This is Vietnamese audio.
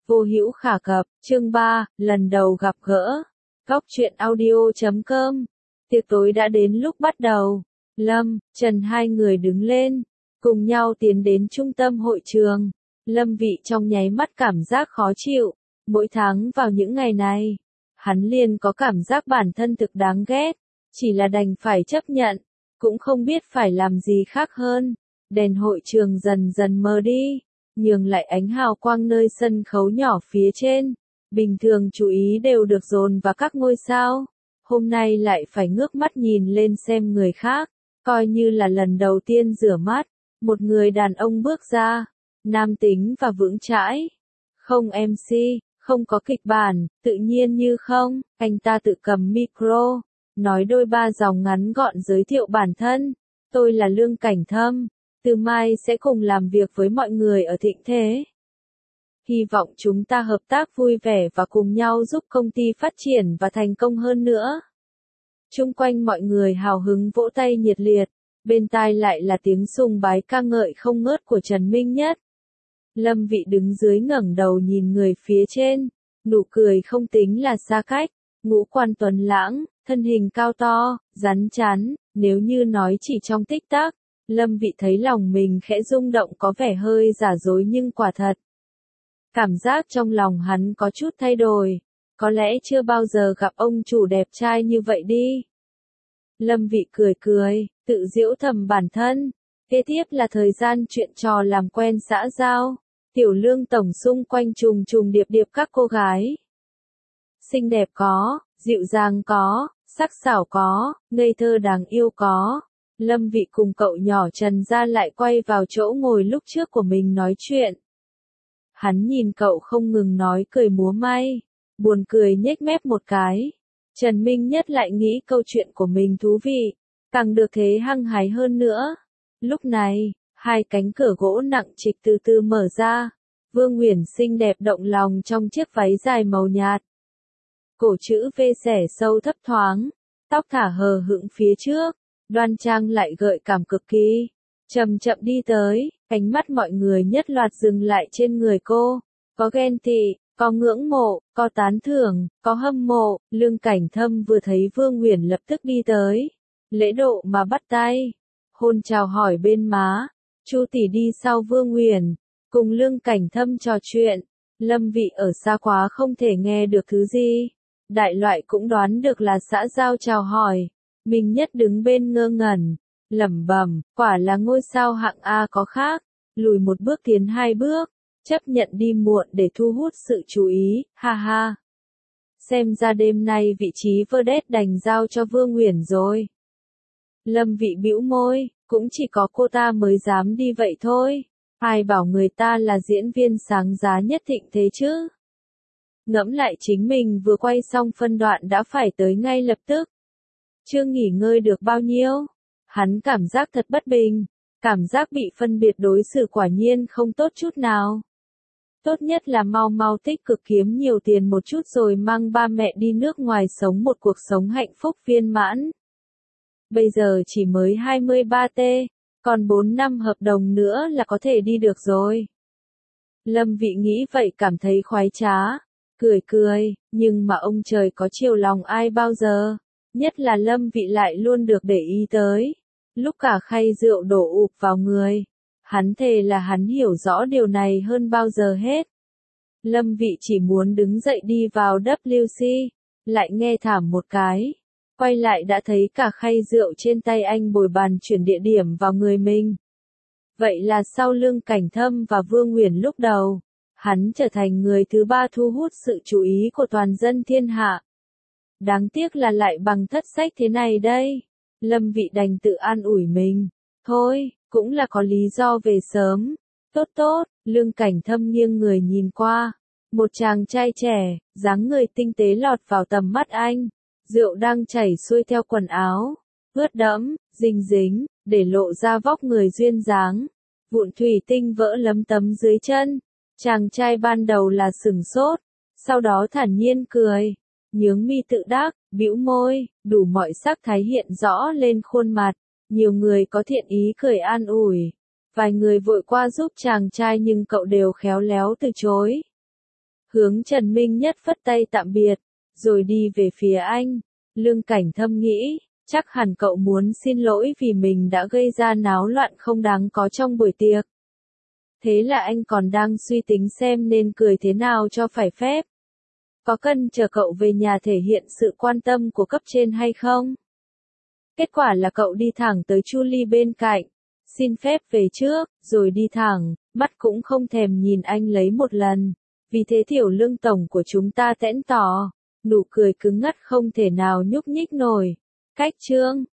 Vô hữu khả cập, chương 3, lần đầu gặp gỡ. Góc truyện audio.com. Tiệc tối đã đến lúc bắt đầu. Lâm, Trần hai người đứng lên, cùng nhau tiến đến trung tâm hội trường. Lâm Vị trong nháy mắt cảm giác khó chịu. Mỗi tháng vào những ngày này, hắn liền có cảm giác bản thân thực đáng ghét. Chỉ là đành phải chấp nhận, cũng không biết phải làm gì khác hơn. Đèn hội trường dần dần mờ đi, nhường lại ánh hào quang nơi sân khấu nhỏ phía trên. Bình thường chú ý đều được dồn vào các ngôi sao. Hôm nay lại phải ngước mắt nhìn lên xem người khác, coi như là lần đầu tiên rửa mắt. Một người đàn ông bước ra, nam tính và vững chãi. Không MC, không có kịch bản, tự nhiên như không. Anh ta tự cầm micro, nói đôi ba dòng ngắn gọn giới thiệu bản thân. Tôi là Lương Cảnh Thâm, từ mai sẽ cùng làm việc với mọi người ở Thịnh Thế. Hy vọng chúng ta hợp tác vui vẻ và cùng nhau giúp công ty phát triển và thành công hơn nữa. Chung quanh mọi người hào hứng vỗ tay nhiệt liệt, bên tai lại là tiếng sùng bái ca ngợi không ngớt của Trần Minh Nhất. Lâm Vị đứng dưới ngẩng đầu nhìn người phía trên, nụ cười không tính là xa cách, ngũ quan tuấn lãng, thân hình cao to, rắn chắn, nếu như nói chỉ trong tích tắc, Lâm Vị thấy lòng mình khẽ rung động có vẻ hơi giả dối nhưng quả thật. Cảm giác trong lòng hắn có chút thay đổi, có lẽ chưa bao giờ gặp ông chủ đẹp trai như vậy đi. Lâm Vị cười cười, tự giễu thầm bản thân. Kế tiếp là thời gian chuyện trò làm quen xã giao. Tiểu Lương tổng xung quanh trùng trùng điệp điệp các cô gái. Xinh đẹp có, dịu dàng có, sắc sảo có, ngây thơ đáng yêu có. Lâm Vị cùng cậu nhỏ Trần Gia lại quay vào chỗ ngồi lúc trước của mình nói chuyện. Hắn nhìn cậu không ngừng nói cười múa may, buồn cười nhếch mép một cái. Trần Minh Nhất lại nghĩ câu chuyện của mình thú vị, càng được thế hăng hái hơn nữa. Lúc này, hai cánh cửa gỗ nặng trịch từ từ mở ra. Vương Uyển xinh đẹp động lòng trong chiếc váy dài màu nhạt. Cổ chữ V xẻ sâu thấp thoáng, tóc thả hờ hững phía trước, đoan trang lại gợi cảm cực kỳ. Chậm chậm đi tới, ánh mắt mọi người nhất loạt dừng lại trên người cô. Có ghen tị, có ngưỡng mộ, có tán thưởng, có hâm mộ. Lương Cảnh Thâm vừa thấy Vương Uyển lập tức đi tới, lễ độ mà bắt tay, hôn chào hỏi bên má. Chu tỷ đi sau Vương Uyển, cùng Lương Cảnh Thâm trò chuyện. Lâm Vị ở xa quá không thể nghe được thứ gì, đại loại cũng đoán được là xã giao chào hỏi. Minh Nhất đứng bên ngơ ngẩn, lẩm bẩm, quả là ngôi sao hạng A có khác, lùi một bước tiến hai bước, chấp nhận đi muộn để thu hút sự chú ý, ha ha. Xem ra đêm nay vị trí vedette đành giao cho Vương Uyển rồi. Lâm Vị bĩu môi, cũng chỉ có cô ta mới dám đi vậy thôi, ai bảo người ta là diễn viên sáng giá nhất Thịnh Thế chứ. Ngẫm lại chính mình vừa quay xong phân đoạn đã phải tới ngay lập tức. Chưa nghỉ ngơi được bao nhiêu, hắn cảm giác thật bất bình, cảm giác bị phân biệt đối xử quả nhiên không tốt chút nào. Tốt nhất là mau mau tích cực kiếm nhiều tiền một chút rồi mang ba mẹ đi nước ngoài sống một cuộc sống hạnh phúc viên mãn. Bây giờ chỉ mới 23T, còn 4 năm hợp đồng nữa là có thể đi được rồi. Lâm Vị nghĩ vậy cảm thấy khoái trá, cười cười, nhưng mà ông trời có chiều lòng ai bao giờ, nhất là Lâm Vị lại luôn được để ý tới. Lúc cả khay rượu đổ ụp vào người, hắn thề là hắn hiểu rõ điều này hơn bao giờ hết. Lâm Vị chỉ muốn đứng dậy đi vào WC, lại nghe thảm một cái. Quay lại đã thấy cả khay rượu trên tay anh bồi bàn chuyển địa điểm vào người mình. Vậy là sau Lương Cảnh Thâm và Vương Uyển lúc đầu, hắn trở thành người thứ ba thu hút sự chú ý của toàn dân thiên hạ. Đáng tiếc là lại bằng thất sách thế này đây. Lâm Vị đành tự an ủi mình. Thôi, cũng là có lý do về sớm. Tốt tốt, Lương Cảnh Thâm nghiêng người nhìn qua. Một chàng trai trẻ, dáng người tinh tế lọt vào tầm mắt anh. Rượu đang chảy xuôi theo quần áo, ướt đẫm, dính dính, để lộ ra vóc người duyên dáng. Vụn thủy tinh vỡ lấm tấm dưới chân. Chàng trai ban đầu là sửng sốt, sau đó thản nhiên cười, nhướng mi tự đắc, bĩu môi, đủ mọi sắc thái hiện rõ lên khuôn mặt. Nhiều người có thiện ý cười an ủi, vài người vội qua giúp chàng trai nhưng cậu đều khéo léo từ chối. hướng Trần Minh Nhất phất tay tạm biệt, rồi đi về phía anh. Lương Cảnh Thâm nghĩ, chắc hẳn cậu muốn xin lỗi vì mình đã gây ra náo loạn không đáng có trong buổi tiệc. Thế là anh còn đang suy tính xem nên cười thế nào cho phải phép. Có cần chờ cậu về nhà thể hiện sự quan tâm của cấp trên hay không? Kết quả là cậu đi thẳng tới Chu Ly bên cạnh, xin phép về trước, rồi đi thẳng, mắt cũng không thèm nhìn anh lấy một lần. Vì thế Tiểu Lương tổng của chúng ta tẽn tỏ, nụ cười cứng ngắt không thể nào nhúc nhích nổi. Cách chương